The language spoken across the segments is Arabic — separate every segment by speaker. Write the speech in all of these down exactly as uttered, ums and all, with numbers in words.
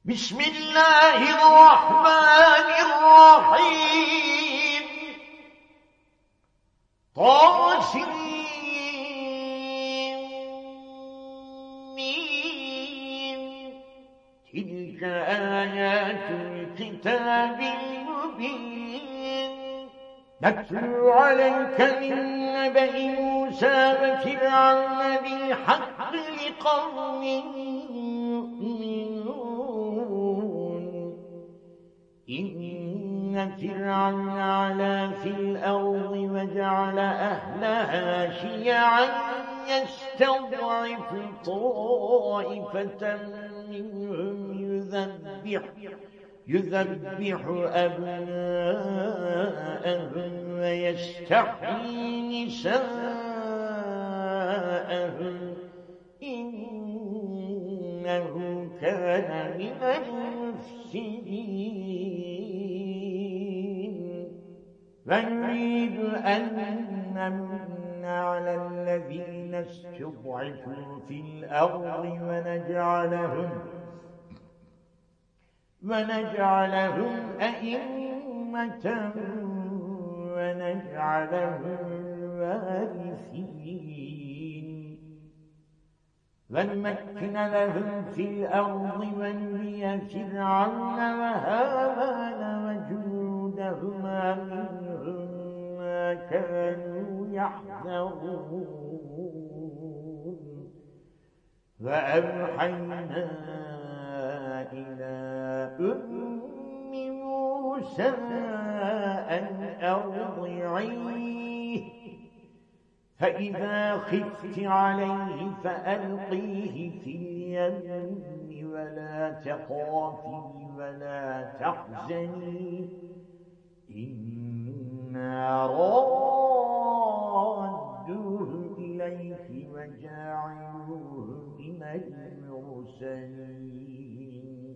Speaker 1: بسم الله الرحمن الرحيم طاسمين تلك آيات الكتاب المبين نتلو عليك من نبأ موسى وفرعون بالحق لقوم يؤمنون إن فرعون علا في الأرض وجعل أهلها شيعا يستضعف طائفة منهم يذبح يذبح أبناءهم ويستحيي نساءهم إنه كان من المفسدين ونريد أن نمن على الذين استضعفوا في الأرض ونجعلهم ونجعلهم أئمة ونجعلهم الوارثين ونمكن لهم في الأرض ونري فرعون وهامان وجنودهما منهم ما كانوا يحذرون وأوحينا إلى أم موسى أن أرضعيه فإذا خفت عليه فألقيه في اليم ولا تخافي ولا تحزني إنا رادوه إليك وجاعلوه من المرسلين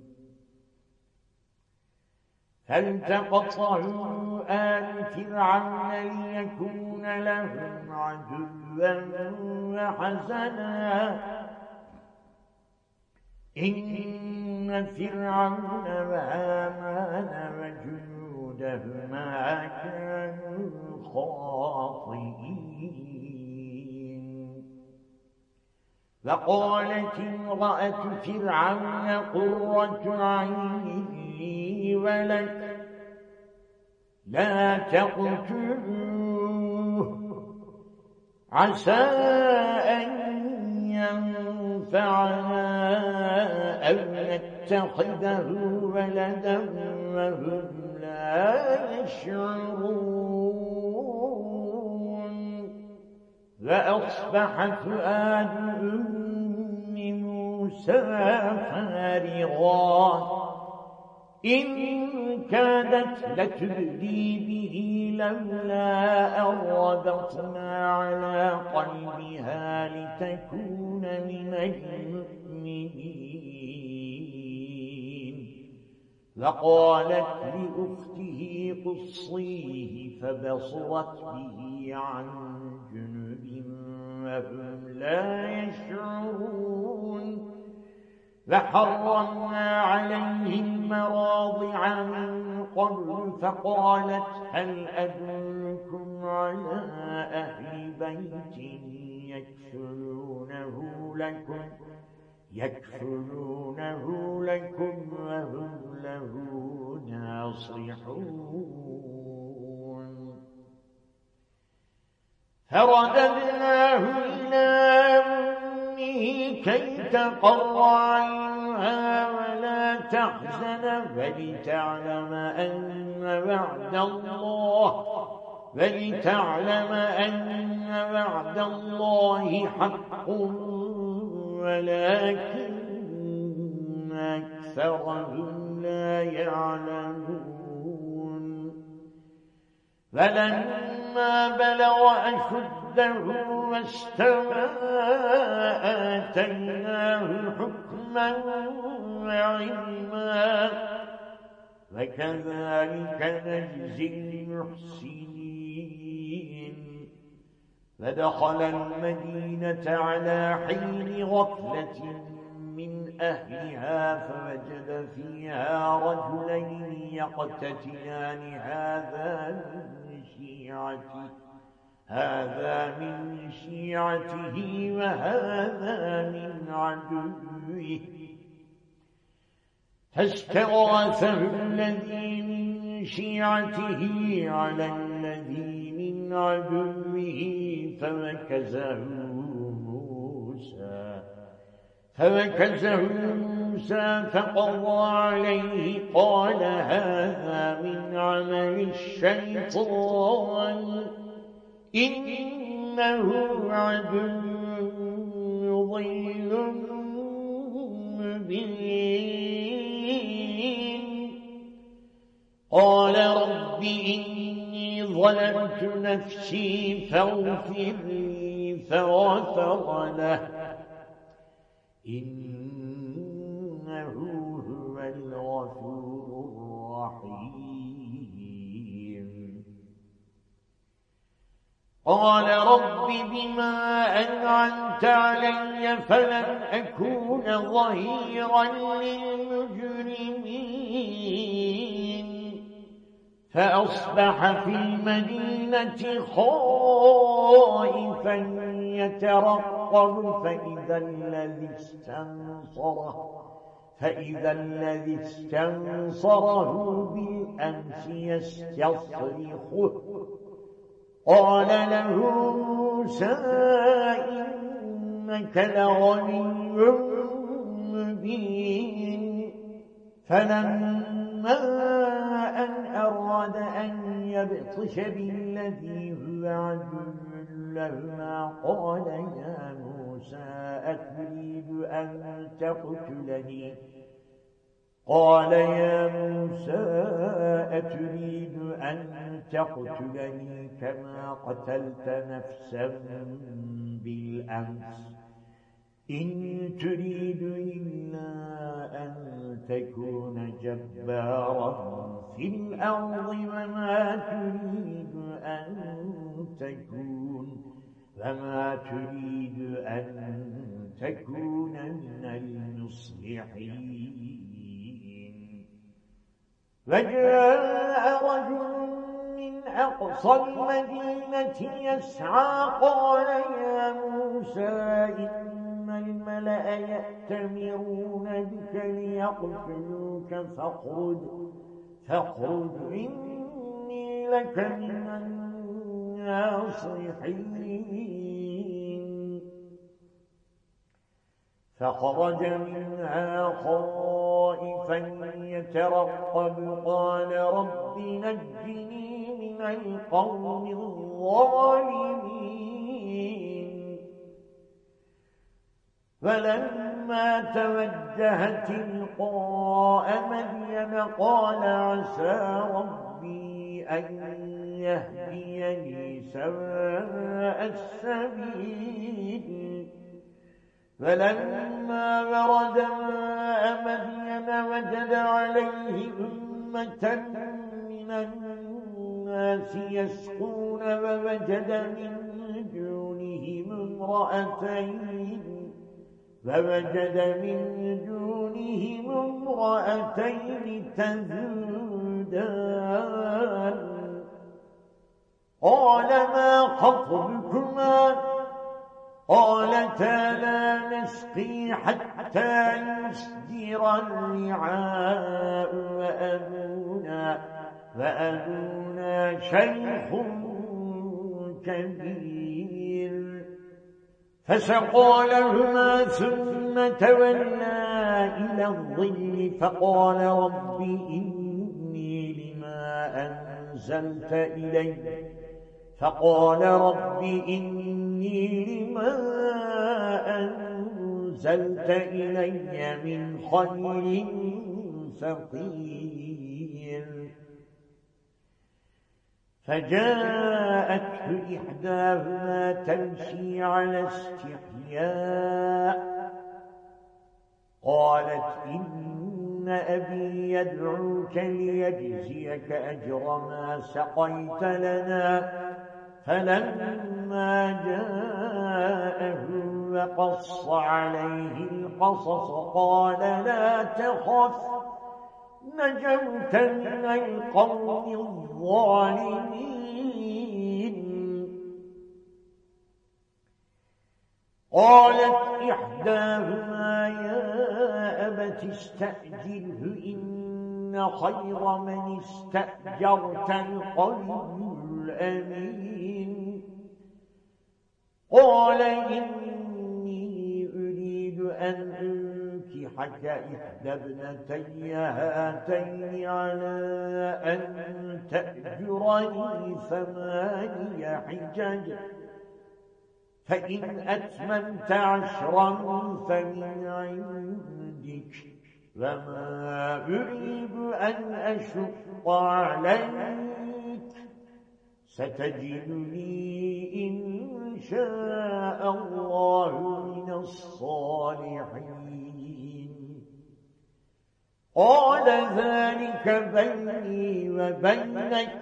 Speaker 1: فالتقطه آل فرعون ليكون لهم عدوا وحزنا إن فرعون وهامان وجنودهما كانوا خاطئين وقالت امرأة فرعون قرة عين لي ولك لا تقتلوه عسى أن ينفعنا أو نتخذه ولدا وهم لا يشعرون وأصبح فؤاد أم موسى فارغا إن كادت لتبدي به لولا أن ربطنا على قلبها لتكون من المؤمنين وقالت لأخته قصيه فبصرت به عن جنب وهم لا يشعرون وحرمنا عليه المراضع من قبل فقالت هل أدلكم على أهل بيت يكفلونه لكم يكفلونه لكم وهم له ناصحون فرددناه إلى أمه كي تقر عينها ولا تحزن ولتعلم أن وعد الله ولتعلم أن وعد الله حق ولكن أكثرهم لا يعلمون فلما بلغ أشده واستوى آتيناه حكما وعلما وكذلك نجزي المحسنين فدخل المدينة على حين غفلة من أهلها فوجد فيها رجلين يقتتلان هذا من شيعته هذا من شيعته وهذا من عدوه فاستغاثه الذي من شيعته على الذي من عدوه فوكزه موسى فوكزه موسى فقضى عليه قال هذا من عمل الشيطان إنه عدو مضل مبين قال رب إني ظلمت نفسي فاغفر لي فغفر له إنه هو الغفور الرحيم قال رب بما أنعمت علي فلن أكون ظهيرا للمجرمين فأصبح في المدينة خائفا يترقب فإذا الذي استنصره فإذا الذي استنصره بالأمس يستصرخه قال له موسى إنك لغني مبين فلما أن أراد أن يبطش بالذي هو عدو لهما قال يا موسى أتريد أن تقتلني قال يا موسى أتريد أن تقتلني كما قتلت نفسا بالأمس إن تريد إلا أن تكون جبارا في الأرض وما تريد أن تكون وما تريد أن تكون من المصلحين وجاء رجل من أقصى المدينة يسعى قال يا موسى إن الملأ يأتمرون بك ليقتلوك فاخرج فاخرج إني لك من الناصحين فخرج منها خائفا يترقب قال رب نجني من القوم الظالمين فلما توجه تلقاء مدين قال عسى ربي أن يهديني سواء السبيل فلما ورد ماء مدين وجد عليه أمة من الناس يسقون ووجد من دونهم امرأتين فوجد من دونهم امرأتين تذودان قال ما خطبكما قالتا لا نسقي حتى يصدر الرعاء وأبونا, وأبونا شيخ كبير فسقى لهما ثم تولى إلى الظل فقال رب إني لما أنزلت إلي فقال رب إني لما أنزلت إلي من خير فقير فجاءته إحداهما تمشي على استحياء قالت إن أبي يدعوك ليجزيك أجر ما سقيت لنا فلما فلما جاءه وقص عليه القصص قال لا تخف نجوت من القوم الظالمين. قالت إحداهما يا أبت استأجره إن خير من استأجرت القوي الأمين. قال إني أريد أن أنكحك إحدى ابنتي هاتين على أن تأجرني ثماني حجج فإن أتممت عشرا فمن عندك وما أريد أن أشق عليك ستجدني إن شاء الله من الصالحين. قال ذلك بيني وبينك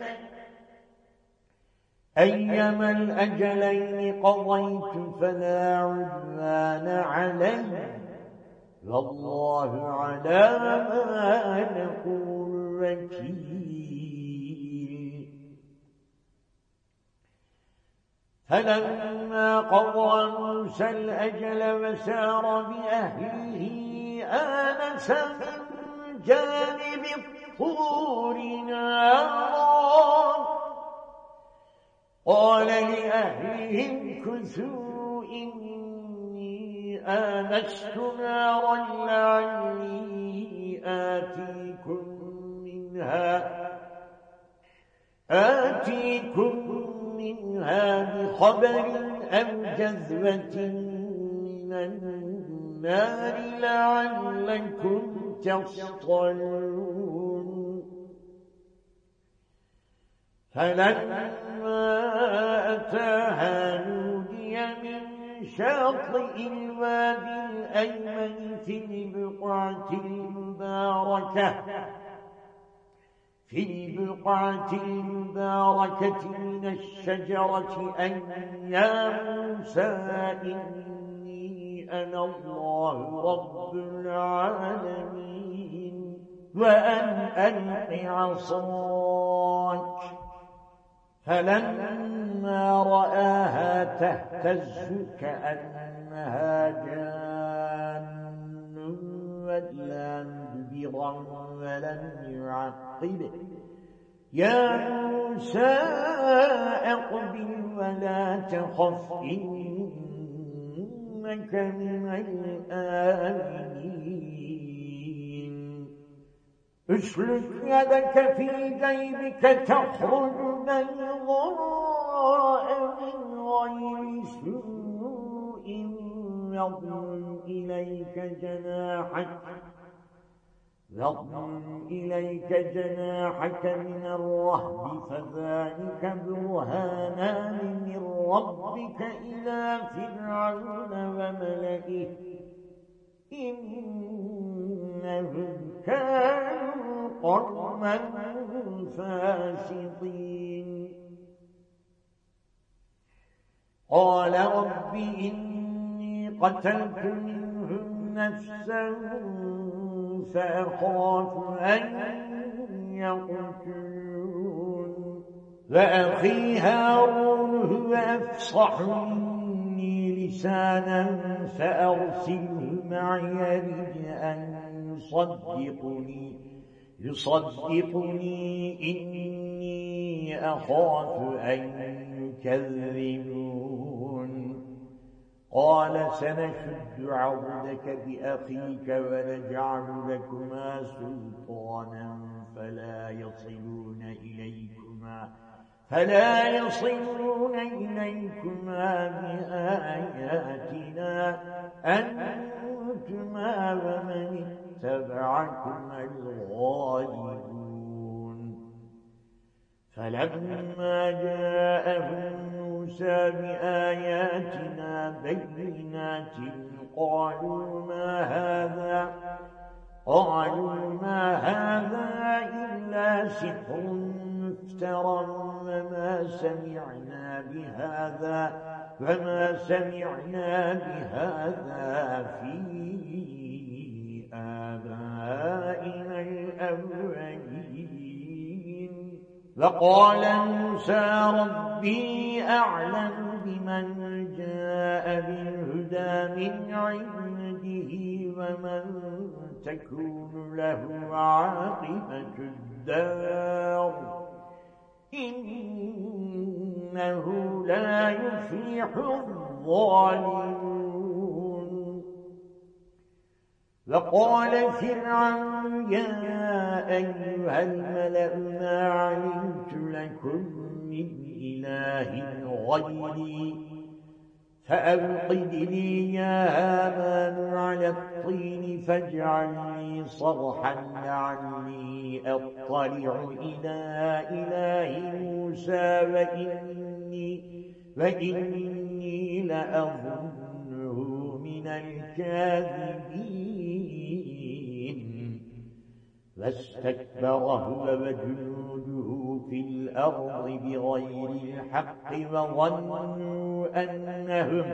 Speaker 1: أيما الأجلين قضيت فلا عدوان علي والله على ما نقول وكيل. فلما قضى موسى الأجل وسار بأهله آنس من جانب الطور نارا قال لأهلهم كثوا إني آنست نارا لعلي آتيكم منها آتيكم منها بخبر أو جذوة من النار لعلكم تصطلون. فلما أتاها نودي من شاطئ الوادي الأيمن في البقعة المباركة في البقعة المباركة من الشجرة أن يا موسى إني أنا الله رب العالمين وأن ألق عصاك. فلما رآها تهتز كأنها جان ولا مدبرا ولم يعقب يا موسى أقبل ولا تخف إنك من الآمنين. اسلك يدك في جيبك تخرج بيضاء من غير سوء واضم إليك جناحك واضم إليك جناحك من الرهب فذلك برهانان من ربك إلى فرعون وملئه إنهم كانوا قوما فاسقين. قال رب إني قتلت منهم نفسا فأخاف أن يقتلون وأخي هارون هو أفصح مني لسانا فأرسله معي يرد أن يصدقني يصدقني إني أخاف أن يكذبون. قال سنشد عضدك بأخيك ونجعل لكما سلطانا فلا يصلون إليكما فلا يصلون إليكما بآياتنا أنتما ومن اتبعكما الغالبون. فلما جاءهم موسى بآياتنا بينات قالوا ما هذا قالوا ما هذا إلا سحر مفترى وما سمعنا بهذا وما سمعنا بهذا في آبائنا الأولين. وقال موسى ربي أعلم بمن جاء بالهدى من عنده ومن تكون له عاقبة الدار إنه لا يفلح الظالمون. وقال فرعون يا أيها الملأ ما علمت لكم من إله غيري فأوقد لي يا هامان على الطين فاجعل لي صرحا لعلي أطلع إلى إله موسى وإني, وإني لأظنه من الكاذبين. فاستكبر هو وجنوده في الأرض بغير الحق وظنوا أنهم,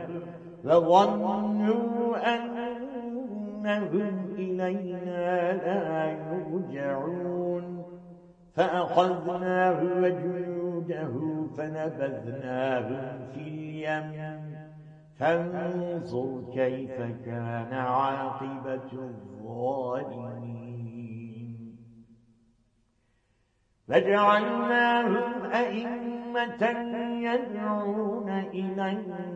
Speaker 1: وظنوا أنهم إلينا لا يرجعون. فأخذناه وجنوده فنبذناهم في اليم فانظر كيف كان عاقبة الظالمين. فجعلناهم أئمة يدعون إلى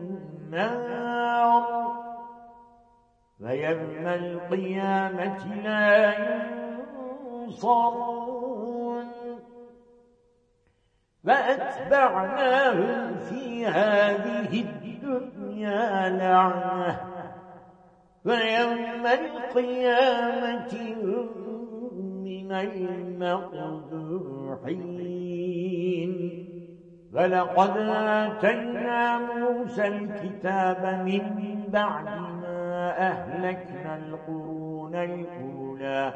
Speaker 1: النار ويوم القيامة لا ينصرون. فأتبعناهم في هذه الدنيا لعنة ويوم القيامة هم من المقبوحين. ولقد آتينا موسى الكتاب من بعد ما أهلكنا القرون الأولى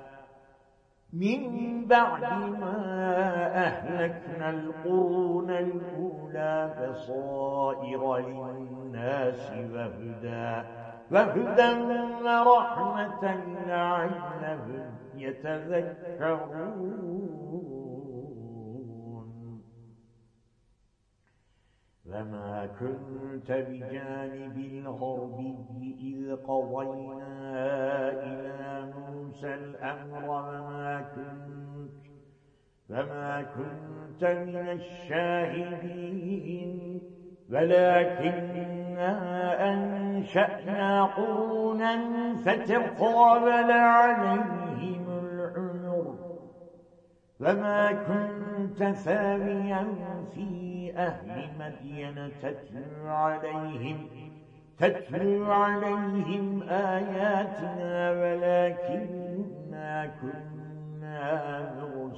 Speaker 1: من بعد ما أهلكنا القرون الأولى بصائر للناس وهدى وهدى ورحمة لعلهم يتذكرون. وما كنت بجانب الغربي إذ قضينا إلى موسى الأمر وما كنت, وما كنت من الشاهدين ولكننا أنشأنا قرونا فتطاول عليهم العمر وما كنت ثاويا في أهل مدين تتلو عليهم تتلو عليهم آياتنا ولكننا كنا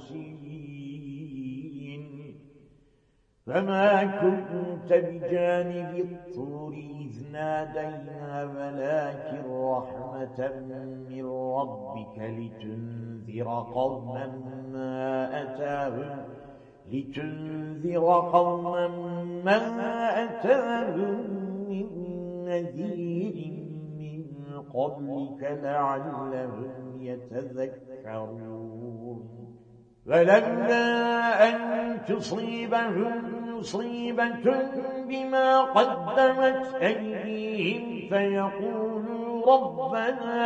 Speaker 1: مرسلين. فما كنت بجانب الطور إذ نادينا ولكن رحمة من ربك لتنذر قوما ما أتاهم لتنذر قوما ما أتاهم من نذير من قبلك لعلهم يتذكرون. ولولا أن تصيبهم مصيبة بما قدمت أيديهم فيقولوا ربنا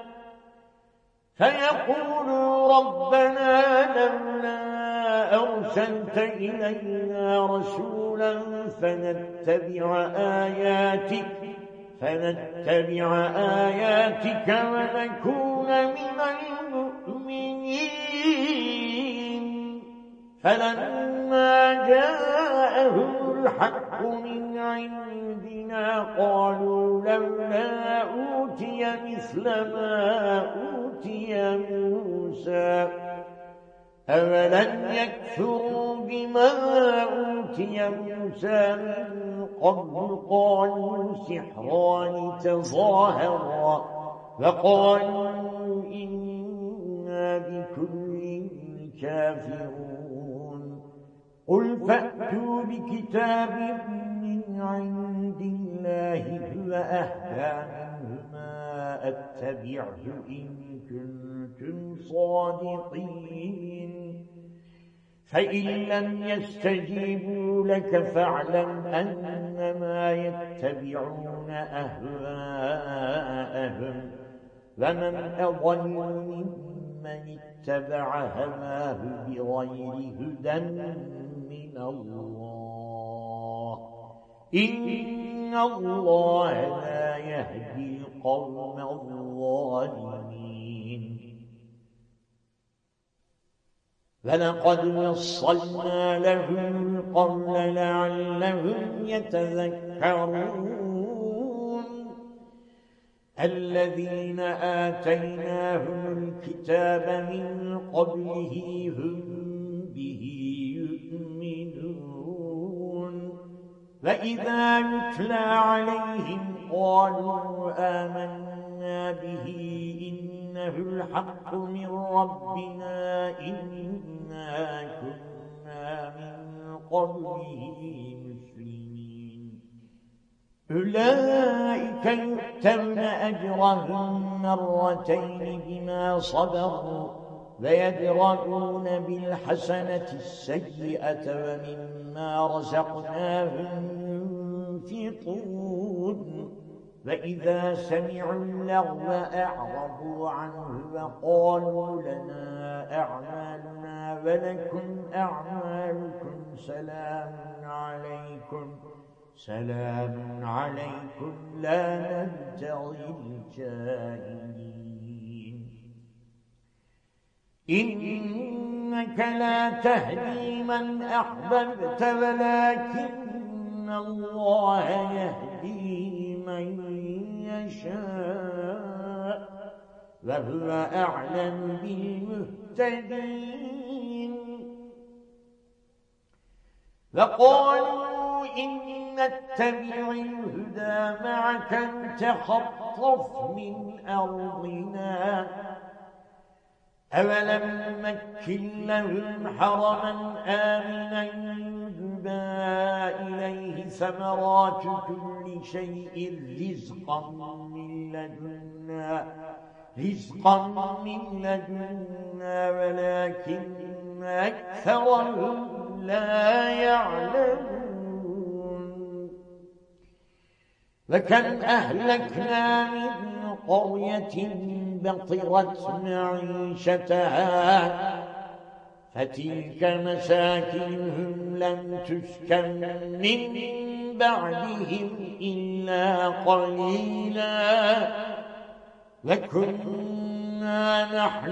Speaker 1: فيقولوا ربنا لولا أرسلت إلينا رسولا فنتبع آياتك فنتبع آياتك ونكون من المؤمنين. فلما جاءهم الحق من عندنا قالوا لولا أوتي مثل ما أوتي موسى أولم يكفروا بما أوتي موسى من قبل قالوا سحران تظاهرا وقالوا إنا بكل كافرون. فأتوا بكتاب من عند الله هو أهدى منهما أتبعه إن كنتم صادقين فإن لم يستجيبوا لك فاعلم أنما يتبعون أهواءهم ومن أضل ممن اتبع هواه بغير هدى من الله إن الله لا يهدي القوم الظالمين فلقد وصلنا لهم القول لعلهم يتذكرون الذين آتيناهم الكتاب من قبله هم به يؤمنون وإذا يتلى عليهم قالوا آمنا به إنه الحق من ربنا إنا كنا من قبله مسلمين أولئك يؤتون أجرهم مرتين بما صبروا ويدرؤون بالحسنة السيئة ومما رزقناهم ينفقون وإذا سمعوا اللغو أعرضوا عنه وقالوا لنا أعمالنا ولكم أعمالكم سلام عليكم سلام عليكم لا نبتغي الجاهلين إنك لا تهدي من أحببت ولكن الله يهدي من يشاء وهو أعلم بالمهتدين وقالوا إن نتبع الهدى معك نتخطف من أرضنا أولم نمكن لهم حرما آمنا يجبى إليه ثمرات كل شيء رزقا من لدنا رزقا من لدنا ولكن أكثرهم لا يعلمون وكم أهلكنا من قرية بطرت معيشتها فتلك مساكنهم لم تسكن من بعدهم إلا قليلا وكنا نحن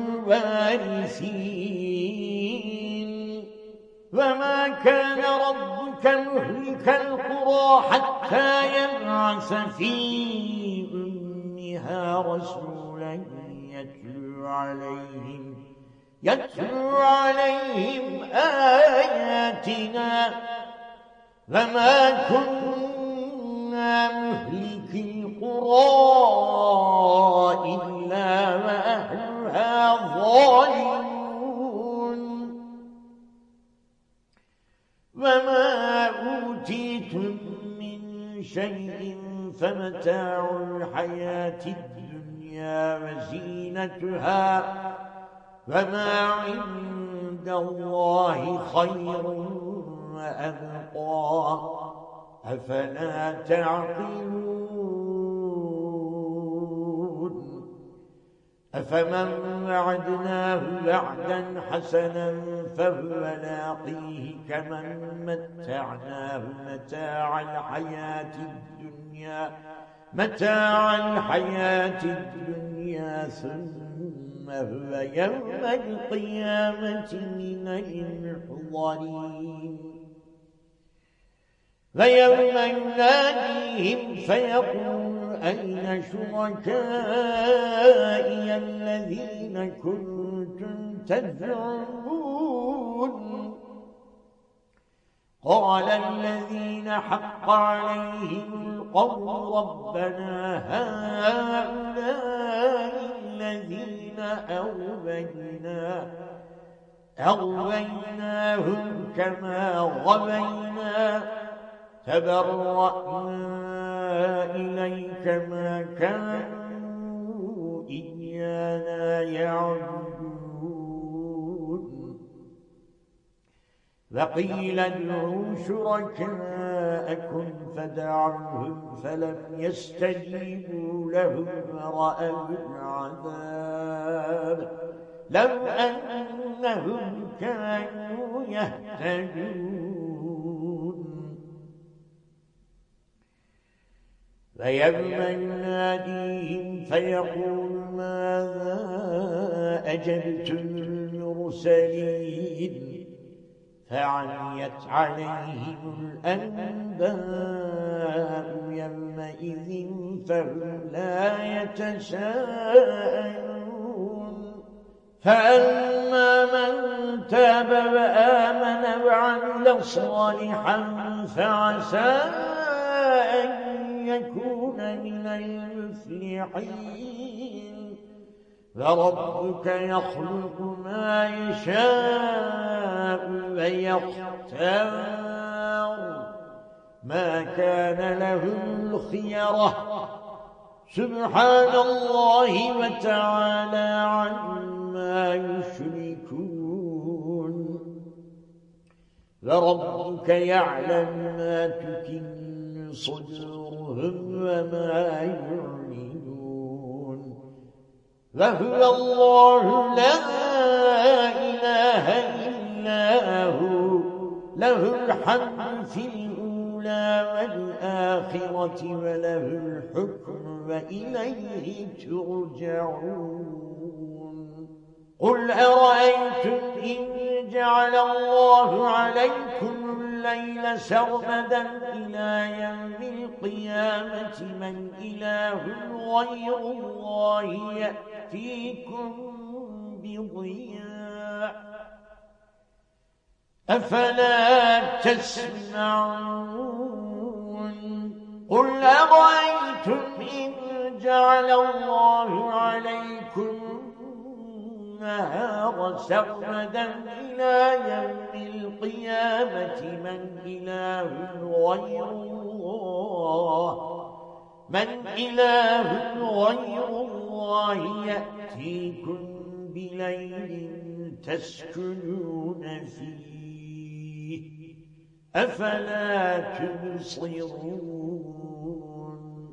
Speaker 1: الوارثين وما كان ربك مهلك القرى حتى يبعث في أمها رسولا يتلو عليهم يتلو عليهم آياتنا وما كنا مهلك القرى إلا وأهلها ظالمون وما أوتيتم من شيء فمتاع الحياة الدنيا وزينتها وما عند الله خير وأبقى أفلا تعقلون أفمن وعدناه وعدا حسنا فهو لاقيه كمن متعناه متاع الحياة الدنيا متاع الحياة الدنيا ثم هو يوم القيامة من المحضرين ويوم يناديهم فيقول أين شركائي الذين كنتم تزعمون قال الذين حق عليهم القول ربنا هؤلاء الذين أوبينا أغويناهم كما غوينا تبرأنا إليك ما كانوا إيانا يعبدون وقيل ادعوا شركاءكم فدعوهم فلم يستجيبوا لهم ورأوا العذاب لو أنهم كانوا يهتدون ويوم يناديهم فيقول ماذا أجبتم المرسلين فعميت عليهم الأنباء يومئذ فهم لا يتساءلون فأما من تاب وآمن وعمل صالحا فعسى أن يكون من المفلحين وربك يخلق ما يشاء ويختار ما كان لهم الخيرة سبحان الله وتعالى عما يشركون وربك يعلم ما تكن صدورهم وما يعلنون وهو الله لا إله إلا هو له الحمد في الأولى والآخرة وله الحكم وإليه ترجعون قل أرأيتم إن جعل الله عليكم الليل سرمدا إلى يوم القيامة من إله غير الله يأتيكم بضياء أفلا تسمعون قل أرأيتم إن جعل الله عليكم النهار سرمدا إلى يوم القيامة من إله غير الله من إله غير الله يأتيكم بليل تسكنون فيه أفلا تبصرون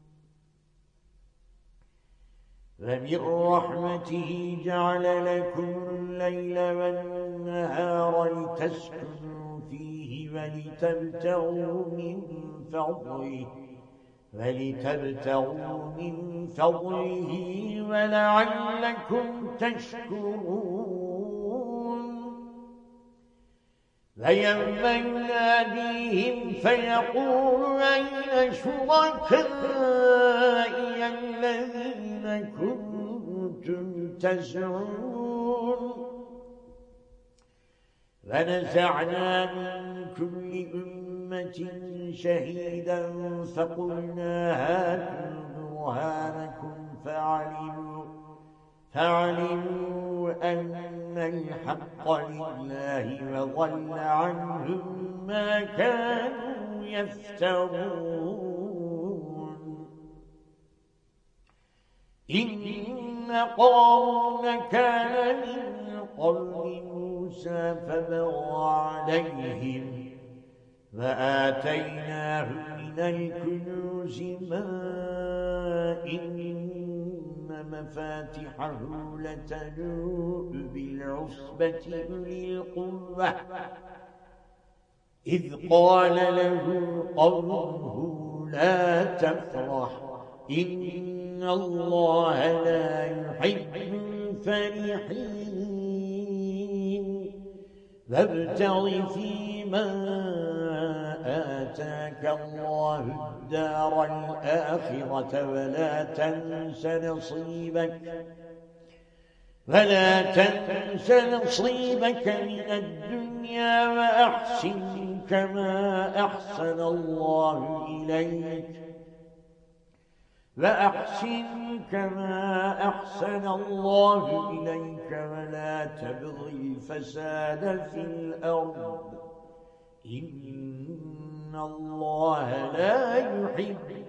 Speaker 1: ومن رحمته جعل لكم الليل والنهار لتسكنوا فيه ولتبتغوا من فضله ولتبتغوا من فضله ولعلكم تشكرون ويوم يناديهم فيقول أين شركائي الذين كنتم تزعمون ونزعنا من كل أمة شهيدا فقلنا هاتوا برهانكم فعلموا فعلموا أن الحق لله وضل عنهم ما كانوا يفترون إن قارون كان من قوم موسى فبغى عليهم وآتيناه من الكنوز ما إن مفاتحه لتنوء بالعصبة أولي القوة إذ قال له قومه لا تفرح إن الله لا يحب الفرحين وابتغ فيما آتاك الله الدار الآخرة ولا تنس نصيبك ولا تنس نصيبك من الدنيا وأحسن كما أحسن الله إليك وأحسن كما أحسن الله إليك ولا تبغ الفساد في الأرض إن الله لا يحب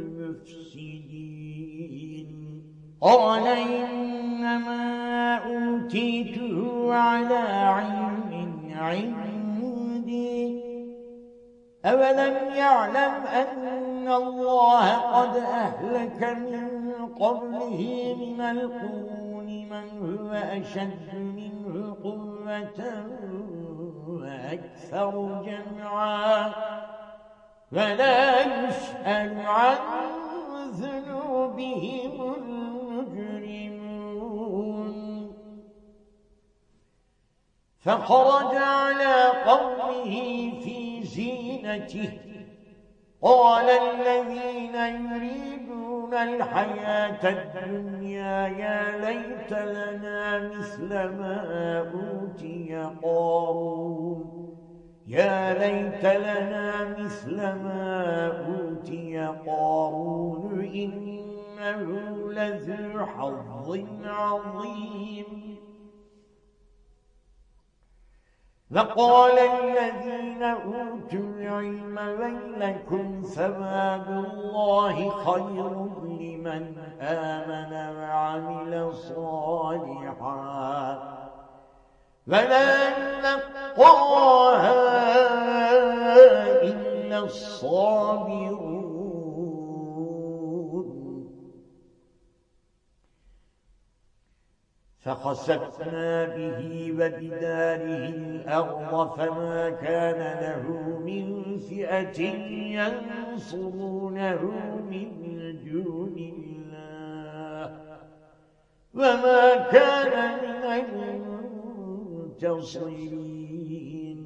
Speaker 1: المفسدين قال إنما أوتيته على علم عندي أولم يعلم أن الله قد أهلك من قبله من القرون من هو أشد منه قوة وأكثر جمعا ولا يسأل عن ذنوبهم المجرمون فخرج على قومه في زينته قال الذين يريدون الحياة الدنيا يا ليت لنا مثل ما أوتي قارون يا ليت لنا مثل ما أوتي قارون إنه لذو حظ عظيم وقال الذين أوتوا العلم ويلكم ثواب الله خير لمن آمن وعمل صالحا ولا يلقاها إلا الصابرون فخسفنا به وبداره الأرض فما كان له من فئة ينصرونه من دون الله وما كان من المنتصرين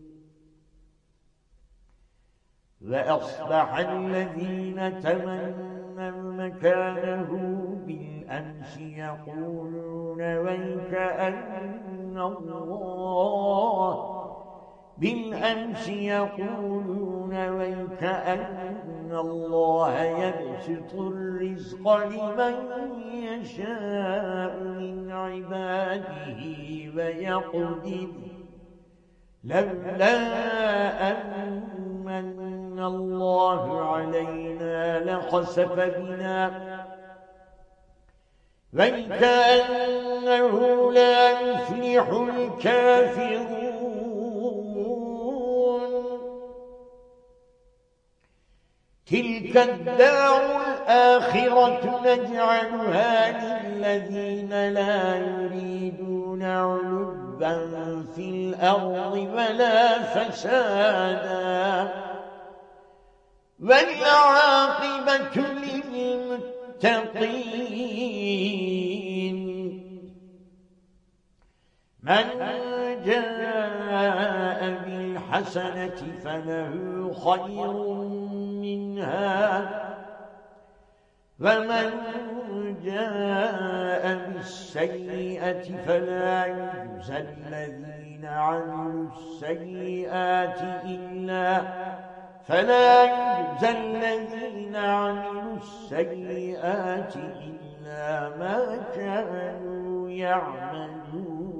Speaker 1: وأصبح الذين تمنوا مكانه بالأمس يقولون ويكأن الله بالأمس يقولون ويكأن الله يبسط الرزق لمن يشاء من عباده ويقدر لولا أن الله علينا لخسف بنا وَكَأَنَّهُ لَا يُفْلِحُ الْكَافِرُونَ تِلْكَ الدَّارُ الْآخِرَةُ نَجْعَلُهَا لِلَّذِينَ لَا يُرِيدُونَ عُلُوًّا فِي الْأَرْضِ وَلَا فَسَادًا وَالْعَاقِبَةُ لِلْمُتَّقِينَ من جاء بالحسنة فله خير منها ومن جاء بالسيئة فلا يجزى الذين عملوا السيئات إلا فلا يجزى الذين عملوا السيئات إلا ما كانوا يعملون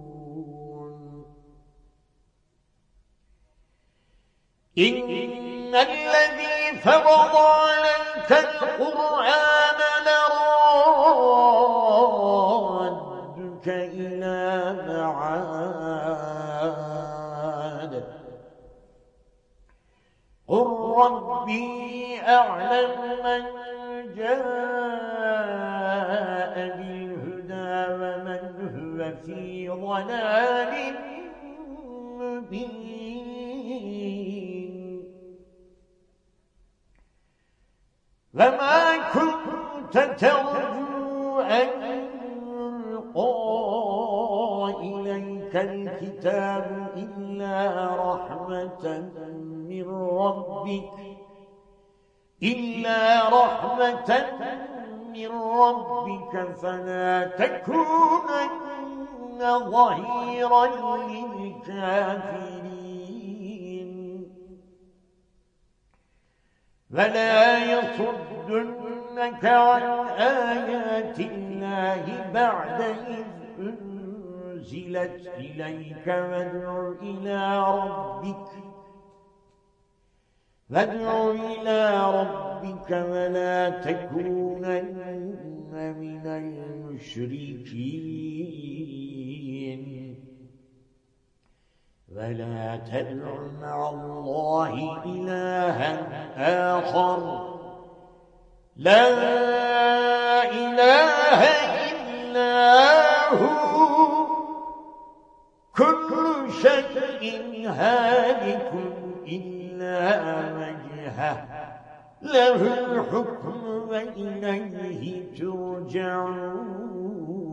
Speaker 1: إن الذي فرض عليك القرآن لرادك إلى معاد قل ربي أعلم من جاء بالهدى ومن هو في ضلال مبين وما كنت ترجو أن يلقى إليك الكتاب إلا رحمة من ربك إلا رحمة من ربك فلا تكونن ظهيرا للكافرين ولا يصدنك عن آيات الله بعد إذ أنزلت إليك وادع إلى ربك وادع إلى ربك ولا تكونن من المشركين ولا تدع مع الله إلها آخر لا إله إلا هو كل شيء هالك إلا وجهه له الحكم وإليه ترجعون